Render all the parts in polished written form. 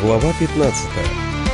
Глава 15.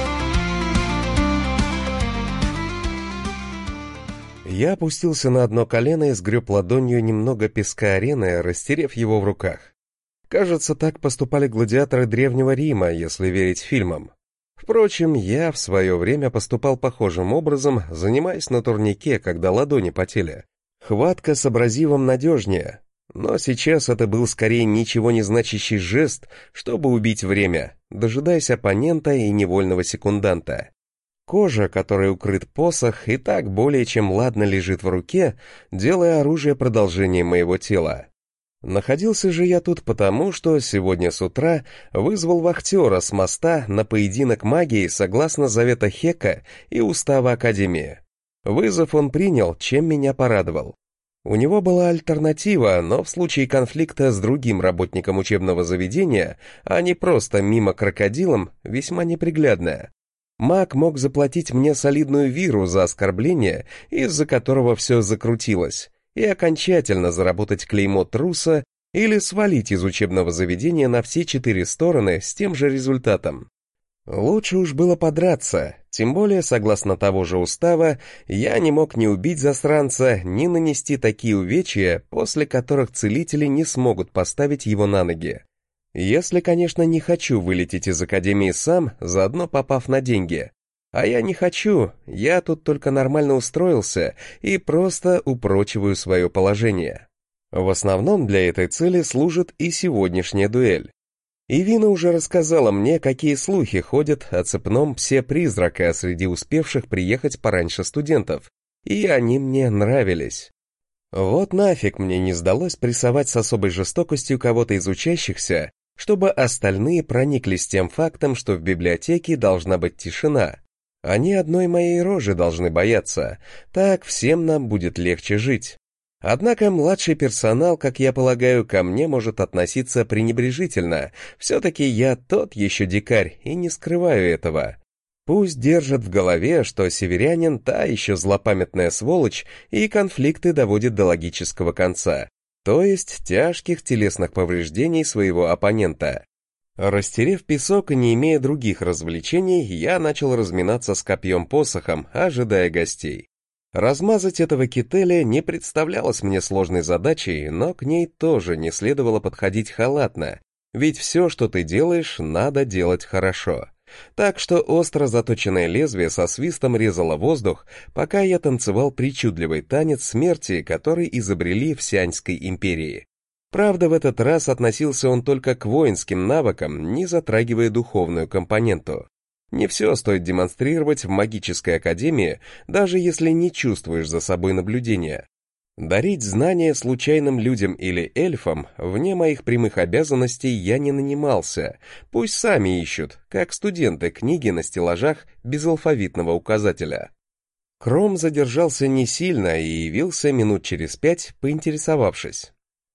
Я опустился на одно колено и сгреб ладонью немного песка арены, растерев его в руках. Кажется, так поступали гладиаторы Древнего Рима, если верить фильмам. Впрочем, я в свое время поступал похожим образом, занимаясь на турнике, когда ладони потели. Хватка с абразивом надежнее. Но сейчас это был скорее ничего не значащий жест, чтобы убить время, дожидаясь оппонента и невольного секунданта. Кожа, которой укрыт посох, и так более чем ладно лежит в руке, делая оружие продолжением моего тела. Находился же я тут потому, что сегодня с утра вызвал вахтера с моста на поединок магии согласно завета Хека и устава Академии. Вызов он принял, чем меня порадовал. У него была альтернатива, но в случае конфликта с другим работником учебного заведения, а не просто мимо крокодилом, весьма неприглядная. Маг мог заплатить мне солидную виру за оскорбление, из-за которого все закрутилось, и окончательно заработать клеймо труса или свалить из учебного заведения на все 4 стороны с тем же результатом. Лучше уж было подраться, тем более, согласно того же устава, я не мог ни убить засранца, ни нанести такие увечья, после которых целители не смогут поставить его на ноги. Если, конечно, не хочу вылететь из академии сам, заодно попав на деньги. А я не хочу, я тут только нормально устроился и просто упрочиваю свое положение. В основном для этой цели служит и сегодняшняя дуэль. Ивина уже рассказала мне, какие слухи ходят о цепном псе-призрака среди успевших приехать пораньше студентов, и они мне нравились. Вот нафиг мне не сдалось прессовать с особой жестокостью кого-то из учащихся, чтобы остальные прониклись тем фактом, что в библиотеке должна быть тишина. Они одной моей рожи должны бояться, так всем нам будет легче жить. Однако младший персонал, как я полагаю, ко мне может относиться пренебрежительно, все-таки я тот еще дикарь и не скрываю этого. Пусть держат в голове, что северянин та еще злопамятная сволочь и конфликты доводит до логического конца, то есть тяжких телесных повреждений своего оппонента. Растерев песок и не имея других развлечений, я начал разминаться с копьем-посохом, ожидая гостей. Размазать этого кителя не представлялось мне сложной задачей, но к ней тоже не следовало подходить халатно, ведь все, что ты делаешь, надо делать хорошо. Так что остро заточенное лезвие со свистом резало воздух, пока я танцевал причудливый танец смерти, который изобрели в Сяньской империи. Правда, в этот раз относился он только к воинским навыкам, не затрагивая духовную компоненту. Не все стоит демонстрировать в магической академии, даже если не чувствуешь за собой наблюдения. Дарить знания случайным людям или эльфам вне моих прямых обязанностей я не нанимался, пусть сами ищут, как студенты, книги на стеллажах без алфавитного указателя. Кром задержался не сильно и явился минут через 5, поинтересовавшись.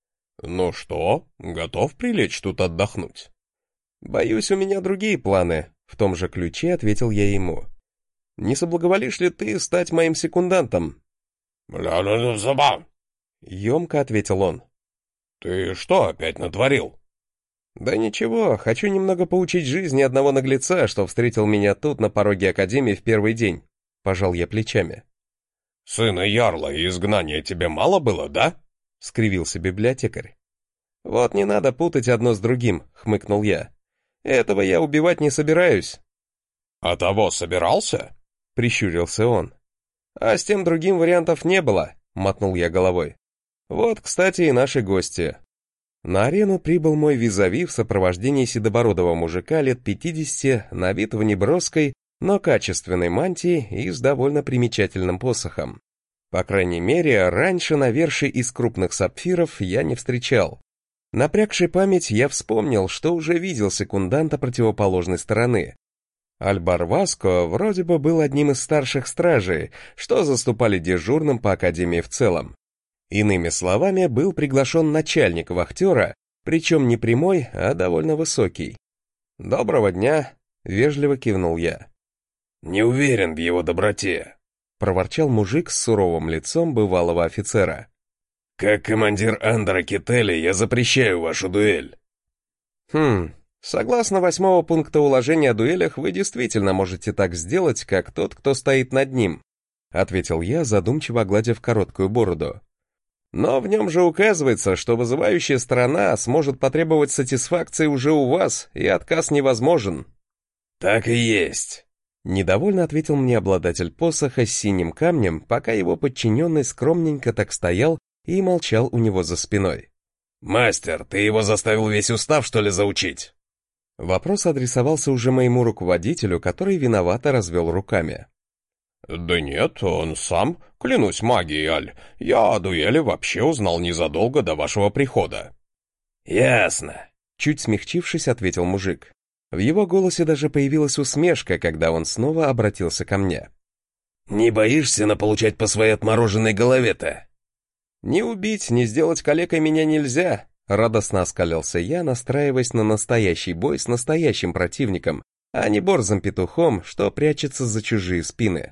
«Ну что, готов прилечь тут отдохнуть?» «Боюсь, у меня другие планы», — в том же ключе ответил я ему. «Не соблаговолишь ли ты стать моим секундантом?» Ёмко ответил он. «Ты что опять натворил?» «Да ничего, хочу немного поучить жизни одного наглеца, что встретил меня тут на пороге академии в первый день», — пожал я плечами. «Сына ярла и изгнания тебе мало было, да?» — скривился библиотекарь. «Вот не надо путать одно с другим», — хмыкнул я. «Этого я убивать не собираюсь». «А того собирался?» — прищурился он. «А с тем другим вариантов не было», — мотнул я головой. «Вот, кстати, и наши гости». На арену прибыл мой визави в сопровождении седобородого мужика лет 50, на вид в неброской, но качественной мантии и с довольно примечательным посохом. По крайней мере, раньше навершие из крупных сапфиров я не встречал. Напрягши память, я вспомнил, что уже видел секунданта противоположной стороны. Альбар Васко вроде бы был одним из старших стражей, что заступали дежурным по академии в целом. Иными словами, был приглашен начальник вахтера, причем не прямой, а довольно высокий. «Доброго дня», — вежливо кивнул я. «Не уверен в его доброте», — проворчал мужик с суровым лицом бывалого офицера. «Как командир Андера Кителли я запрещаю вашу дуэль». Согласно 8-го пункта уложения о дуэлях, вы действительно можете так сделать, как тот, кто стоит над ним, ответил я, задумчиво гладя в короткую бороду. Но в нем же указывается, что вызывающая сторона сможет потребовать сатисфакции уже у вас, и отказ невозможен. Так и есть. Недовольно ответил мне обладатель посоха с синим камнем, пока его подчиненный скромненько так стоял и молчал у него за спиной. «Мастер, ты его заставил весь устав, что ли, заучить?» Вопрос адресовался уже моему руководителю, который виновато развел руками. «Да нет, он сам. Клянусь магией, Аль. Я о дуэли вообще узнал незадолго до вашего прихода». «Ясно», — чуть смягчившись, ответил мужик. В его голосе даже появилась усмешка, когда он снова обратился ко мне. «Не боишься наполучать по своей отмороженной голове-то?» «Ни убить, ни сделать калекой меня нельзя», — радостно оскалился я, настраиваясь на настоящий бой с настоящим противником, а не борзым петухом, что прячется за чужие спины.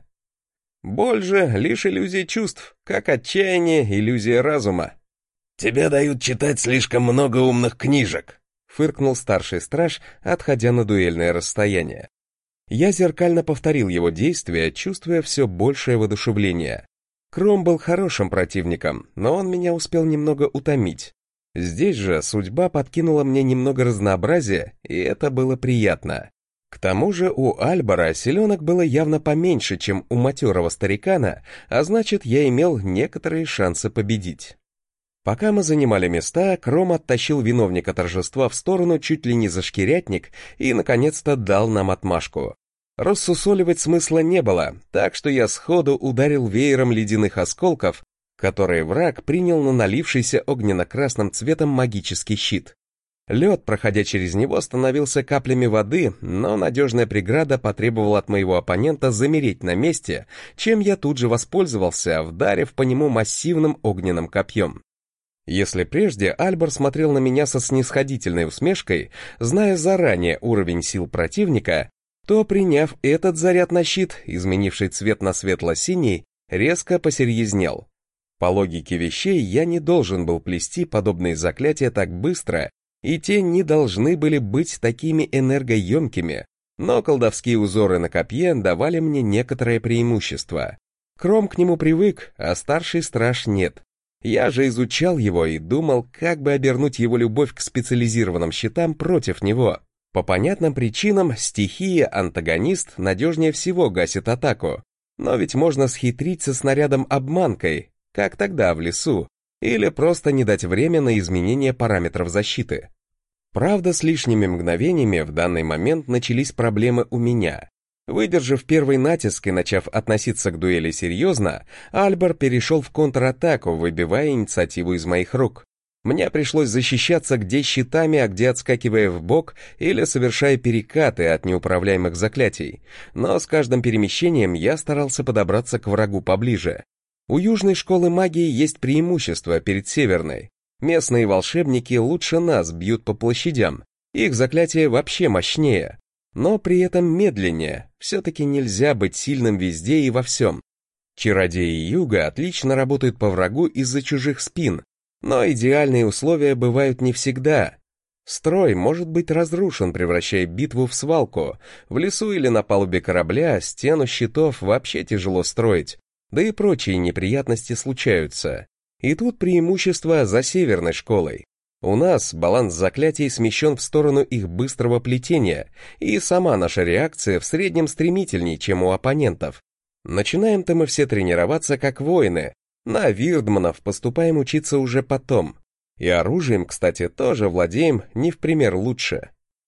Боль же — лишь иллюзия чувств, как отчаяние — иллюзия разума. «Тебе дают читать слишком много умных книжек», — фыркнул старший страж, отходя на дуэльное расстояние. Я зеркально повторил его действия, чувствуя все большее воодушевление. Кром был хорошим противником, но он меня успел немного утомить. Здесь же судьба подкинула мне немного разнообразия, и это было приятно. К тому же у Альбара селенок было явно поменьше, чем у матерого старикана, а значит, я имел некоторые шансы победить. Пока мы занимали места, Кром оттащил виновника торжества в сторону чуть ли не за шкирятник и, наконец-то, дал нам отмашку. Рассусоливать смысла не было, так что я сходу ударил веером ледяных осколков, которые враг принял на налившийся огненно-красным цветом магический щит. Лед, проходя через него, становился каплями воды, но надежная преграда потребовала от моего оппонента замереть на месте, чем я тут же воспользовался, вдарив по нему массивным огненным копьем. Если прежде Альбар смотрел на меня со снисходительной усмешкой, зная заранее уровень сил противника, то, приняв этот заряд на щит, изменивший цвет на светло-синий, резко посерьезнел. По логике вещей, я не должен был плести подобные заклятия так быстро, и те не должны были быть такими энергоемкими, но колдовские узоры на копье давали мне некоторое преимущество. Кром к нему привык, а старший страж нет. Я же изучал его и думал, как бы обернуть его любовь к специализированным щитам против него. По понятным причинам стихия-антагонист надежнее всего гасит атаку, но ведь можно схитрить со снарядом-обманкой, как тогда в лесу, или просто не дать время на изменение параметров защиты. Правда, с лишними мгновениями в данный момент начались проблемы у меня. Выдержав первый натиск и начав относиться к дуэли серьезно, Альбар перешел в контратаку, выбивая инициативу из моих рук. Мне пришлось защищаться где щитами, а где отскакивая в бок или совершая перекаты от неуправляемых заклятий, но с каждым перемещением я старался подобраться к врагу поближе. У южной школы магии есть преимущество перед северной. Местные волшебники лучше нас бьют по площадям, их заклятия вообще мощнее, но при этом медленнее, все-таки нельзя быть сильным везде и во всем. Чародеи юга отлично работают по врагу из-за чужих спин, но идеальные условия бывают не всегда. Строй может быть разрушен, превращая битву в свалку. В лесу или на палубе корабля стену щитов вообще тяжело строить, да и прочие неприятности случаются. И тут преимущество за северной школой. У нас баланс заклятий смещен в сторону их быстрого плетения, и сама наша реакция в среднем стремительнее, чем у оппонентов. Начинаем-то мы все тренироваться как воины, на вирдманов поступаем учиться уже потом. И оружием, кстати, тоже владеем не в пример лучше.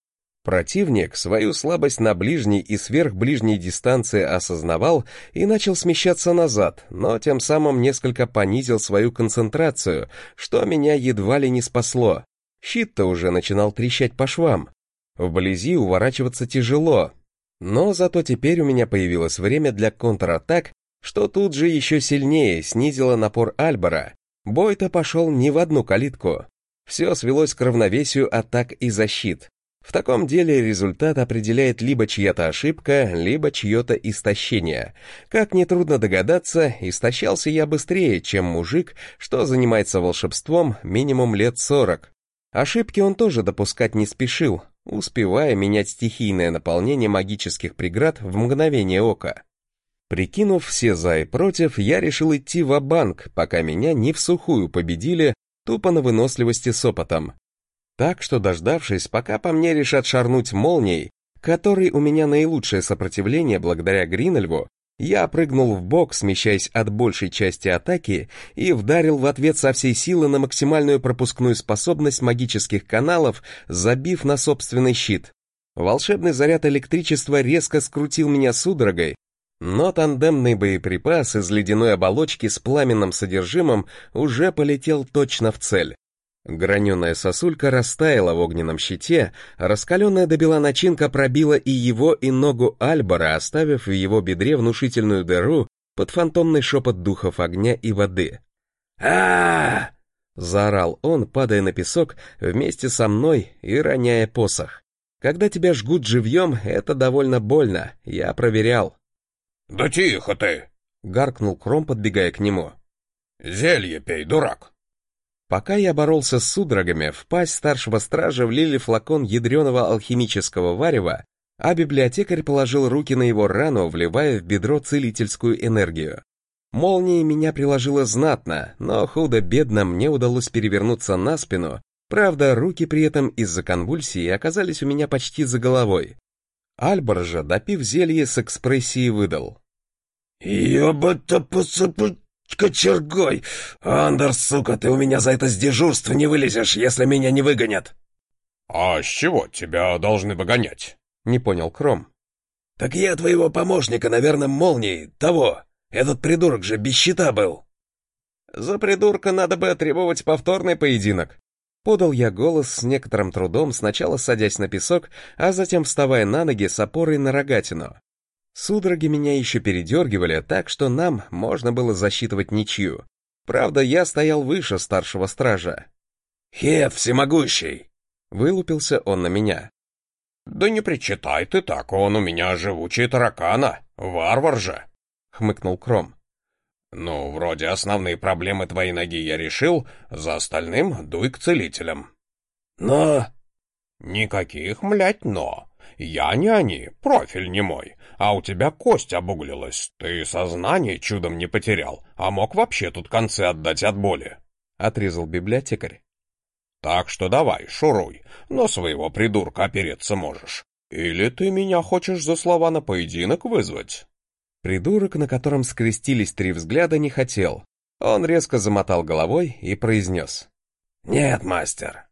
Противник свою слабость на ближней и сверхближней дистанции осознавал и начал смещаться назад, но тем самым несколько понизил свою концентрацию, что меня едва ли не спасло. Щит-то уже начинал трещать по швам. Вблизи уворачиваться тяжело, но зато теперь у меня появилось время для контратак, что тут же еще сильнее снизило напор Альбара. Бой-то пошел не в одну калитку. Все свелось к равновесию атак и защит. В таком деле результат определяет либо чья-то ошибка, либо чье-то истощение. Как нетрудно догадаться, истощался я быстрее, чем мужик, что занимается волшебством минимум лет 40. Ошибки он тоже допускать не спешил. успевая менять стихийное наполнение магических преград в мгновение ока. Прикинув все за и против, я решил идти ва-банк, пока меня не всухую победили, тупо на выносливости с опытом. Так что, дождавшись, пока по мне решат шарнуть молнией, которой у меня наилучшее сопротивление благодаря Гринельву, я прыгнул в бок, смещаясь от большей части атаки, и вдарил в ответ со всей силы на максимальную пропускную способность магических каналов, забив на собственный щит. Волшебный заряд электричества резко скрутил меня судорогой, но тандемный боеприпас из ледяной оболочки с пламенным содержимым уже полетел точно в цель. Граненая сосулька растаяла в огненном щите, а раскаленная до бела начинка пробила и его, и ногу Альбора, оставив в его бедре внушительную дыру под фантомный шепот духов огня и воды. а заорал он, падая на песок вместе со мной и роняя посох. Когда тебя жгут живьем, это довольно больно, я проверял. «Да тихо ты!» — гаркнул Кром, подбегая к нему. «Зелье пей, дурак!» Пока я боролся с судорогами, в пасть старшего стража влили флакон ядреного алхимического варева, а библиотекарь положил руки на его рану, вливая в бедро целительскую энергию. Молнией меня приложило знатно, но худо-бедно мне удалось перевернуться на спину, правда, руки при этом из-за конвульсии оказались у меня почти за головой. Альбор же, допив зелье, с экспрессией выдал. «Ёба-то кочергой! Андер, сука, ты у меня за это с дежурства не вылезешь, если меня не выгонят!» «А с чего тебя должны выгонять?» — не понял Кром. «Так я твоего помощника, наверное, молнией, того. Этот придурок же без щита был». «За придурка надо бы требовать повторный поединок». Подал я голос с некоторым трудом, сначала садясь на песок, а затем вставая на ноги с опорой на рогатину. Судороги меня еще передергивали, так что нам можно было засчитывать ничью. Правда, я стоял выше старшего стража. «Хет всемогущий!» — вылупился он на меня. «Да не причитай ты так, он у меня живучий таракана, варвар же!» — хмыкнул Кром. «Ну, вроде основные проблемы твоей ноги я решил, за остальным дуй к целителям». «Но...» «Никаких, млять, но. Я не они, профиль не мой, а у тебя кость обуглилась, ты сознание чудом не потерял, а мог вообще тут концы отдать от боли», — отрезал библиотекарь. «Так что давай, шуруй, но своего придурка опереться можешь. Или ты меня хочешь за слова на поединок вызвать?» Придурок, на котором скрестились 3 взгляда, не хотел. Он резко замотал головой и произнес. «Нет, мастер».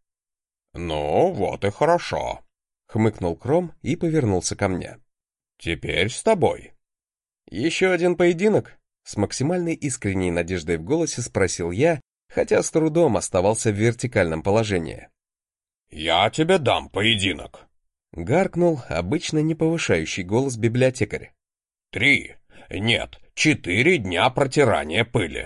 «Ну, вот и хорошо», — хмыкнул Кром и повернулся ко мне. «Теперь с тобой». «Еще один поединок?» — с максимальной искренней надеждой в голосе спросил я, хотя с трудом оставался в вертикальном положении. «Я тебе дам поединок», — гаркнул обычно не повышающий голос библиотекарь. 3, нет, 4 дня протирания пыли».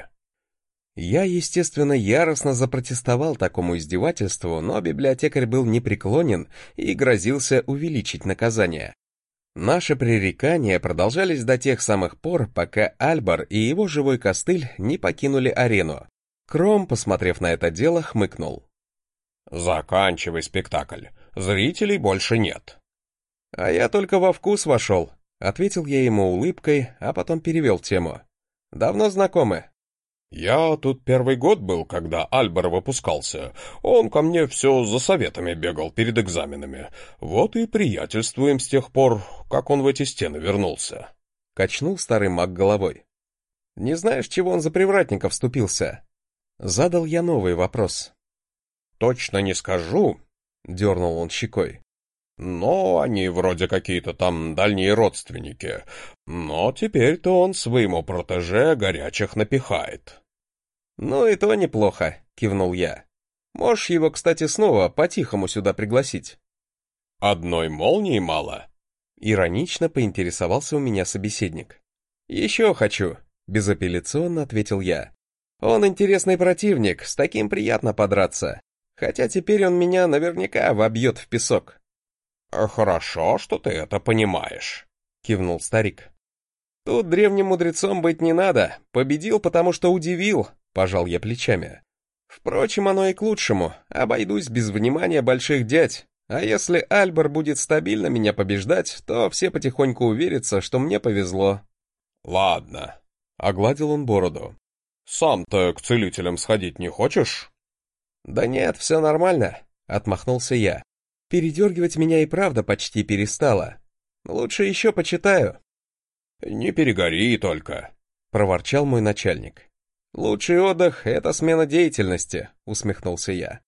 Я, естественно, яростно запротестовал такому издевательству, но библиотекарь был непреклонен и грозился увеличить наказание. Наши пререкания продолжались до тех самых пор, пока Альбор и его живой костыль не покинули арену. Кром, посмотрев на это дело, хмыкнул. «Заканчивай спектакль, зрителей больше нет». «А я только во вкус вошел», — ответил я ему улыбкой, а потом перевел тему. «Давно знакомы?» «Я тут первый год был, когда Альбор выпускался. Он ко мне все за советами бегал перед экзаменами. Вот и приятельствуем с тех пор, как он в эти стены вернулся». Качнул старый маг головой. «Не знаешь, чего он за привратника вступился?» Задал я новый вопрос. «Точно не скажу», — дернул он щекой. «Но они вроде какие-то там дальние родственники. Но теперь-то он своему протеже горячих напихает». «Ну и то неплохо», — кивнул я. «Можешь его, кстати, снова по-тихому сюда пригласить». «Одной молнии мало?» — иронично поинтересовался у меня собеседник. «Еще хочу», — безапелляционно ответил я. «Он интересный противник, с таким приятно подраться. Хотя теперь он меня наверняка вобьет в песок». «Хорошо, что ты это понимаешь», — кивнул старик. «Тут древним мудрецом быть не надо. Победил, потому что удивил», — пожал я плечами. «Впрочем, оно и к лучшему. Обойдусь без внимания больших дядь. А если Альбер будет стабильно меня побеждать, то все потихоньку уверятся, что мне повезло». «Ладно», — огладил он бороду. «Сам-то к целителям сходить не хочешь?» «Да нет, все нормально», — отмахнулся я. «Передергивать меня и правда почти перестало. Лучше еще почитаю». «Не перегори только», — проворчал мой начальник. «Лучший отдых — это смена деятельности», — усмехнулся я.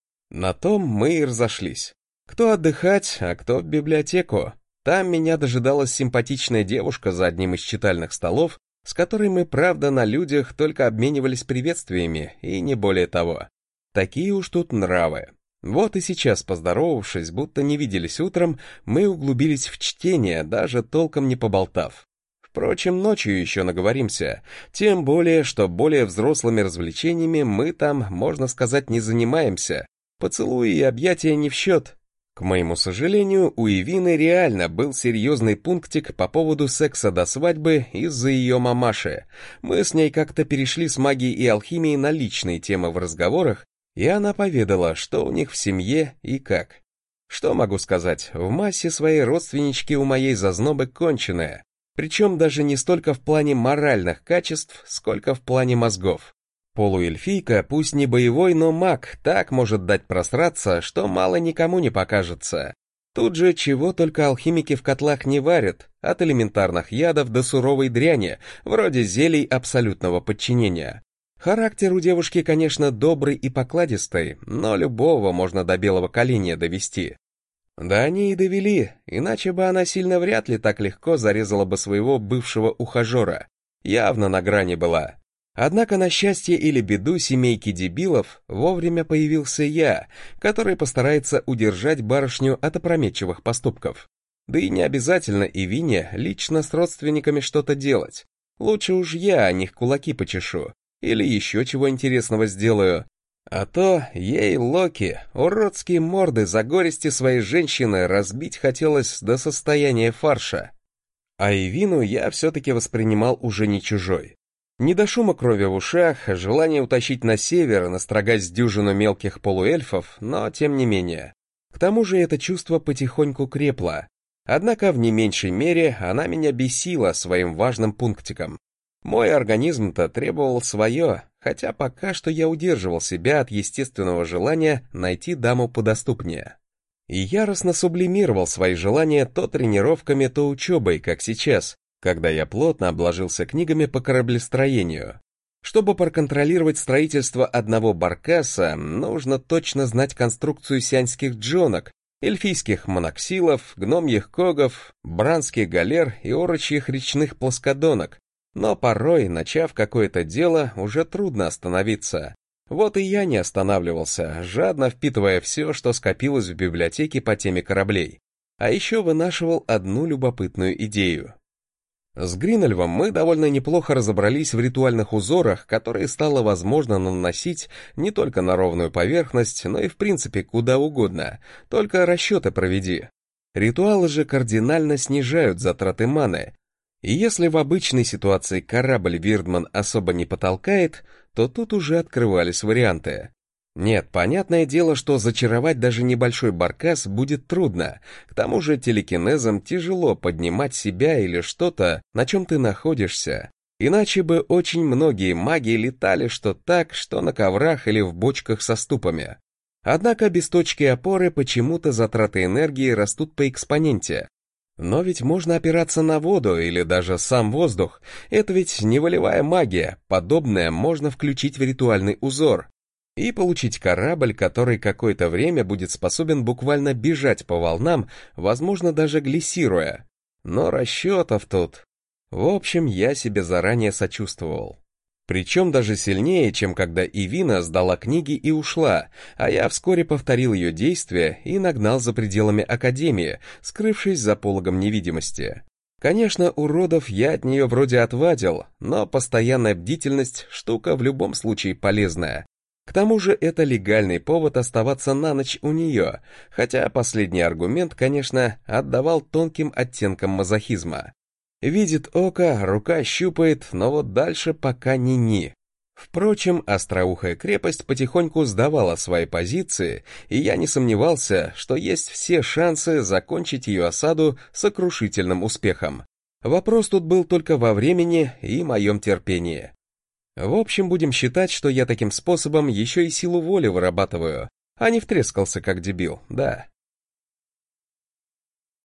На том мы и разошлись. Кто отдыхать, а кто в библиотеку. Там меня дожидалась симпатичная девушка за одним из читальных столов, с которой мы, правда, на людях только обменивались приветствиями, и не более того. Такие уж тут нравы. Вот и сейчас, поздоровавшись, будто не виделись утром, мы углубились в чтение, даже толком не поболтав. Впрочем, ночью еще наговоримся, тем более, что более взрослыми развлечениями мы там, можно сказать, не занимаемся. Поцелуи и объятия не в счет. К моему сожалению, у Ивины реально был серьезный пунктик по поводу секса до свадьбы из-за ее мамаши. Мы с ней как-то перешли с магией и алхимией на личные темы в разговорах, и она поведала, что у них в семье и как. Что могу сказать, в массе своей родственнички у моей зазнобы конченая, причем даже не столько в плане моральных качеств, сколько в плане мозгов. Полуэльфийка, пусть не боевой, но маг, так может дать просраться, что мало никому не покажется. Тут же чего только алхимики в котлах не варят, от элементарных ядов до суровой дряни, вроде зелий абсолютного подчинения. Характер у девушки, конечно, добрый и покладистый, но любого можно до белого коленя довести. Да они и довели, иначе бы она сильно вряд ли так легко зарезала бы своего бывшего ухажера. Явно на грани была. Однако на счастье или беду семейки дебилов вовремя появился я, который постарается удержать барышню от опрометчивых поступков. Да и не обязательно Ивине лично с родственниками что-то делать. Лучше уж я о них кулаки почешу, или еще чего интересного сделаю. А то ей, Локи, уродские морды за горести своей женщины разбить хотелось до состояния фарша. А Ивину я все-таки воспринимал уже не чужой. Не до шума крови в ушах, желание утащить на север, настрогать с дюжину мелких полуэльфов, но тем не менее. К тому же это чувство потихоньку крепло. Однако в не меньшей мере она меня бесила своим важным пунктиком. Мой организм-то требовал свое, хотя пока что я удерживал себя от естественного желания найти даму подоступнее. И яростно сублимировал свои желания то тренировками, то учебой, как сейчас, когда я плотно обложился книгами по кораблестроению. Чтобы проконтролировать строительство одного баркаса, нужно точно знать конструкцию сианских джонок, эльфийских моноксилов, гномьих когов, бранских галер и орочьих речных плоскодонок. Но порой, начав какое-то дело, уже трудно остановиться. Вот и я не останавливался, жадно впитывая все, что скопилось в библиотеке по теме кораблей. А еще вынашивал одну любопытную идею. С Гринольвом мы довольно неплохо разобрались в ритуальных узорах, которые стало возможно наносить не только на ровную поверхность, но и в принципе куда угодно, только расчеты проведи. Ритуалы же кардинально снижают затраты маны, и если в обычной ситуации корабль Вирдман особо не потолкает, то тут уже открывались варианты. Нет, понятное дело, что зачаровать даже небольшой баркас будет трудно, к тому же телекинезом тяжело поднимать себя или что-то, на чем ты находишься. Иначе бы очень многие маги летали что так, что на коврах или в бочках со ступами. Однако без точки опоры почему-то затраты энергии растут по экспоненте. Но ведь можно опираться на воду или даже сам воздух, это ведь не волевая магия, подобное можно включить в ритуальный узор. И получить корабль, который какое-то время будет способен буквально бежать по волнам, возможно, даже глиссируя. Но расчетов тут... В общем, я себе заранее сочувствовал. Причем даже сильнее, чем когда Ивина сдала книги и ушла, а я вскоре повторил ее действия и нагнал за пределами Академии, скрывшись за пологом невидимости. Конечно, уродов я от нее вроде отвадил, но постоянная бдительность — штука в любом случае полезная. К тому же это легальный повод оставаться на ночь у нее, хотя последний аргумент, конечно, отдавал тонким оттенкам мазохизма. Видит око, рука щупает, но вот дальше пока ни-ни. Впрочем, остроухая крепость потихоньку сдавала свои позиции, и я не сомневался, что есть все шансы закончить ее осаду сокрушительным успехом. Вопрос тут был только во времени и моем терпении. В общем, будем считать, что я таким способом еще и силу воли вырабатываю, а не втрескался как дебил, да.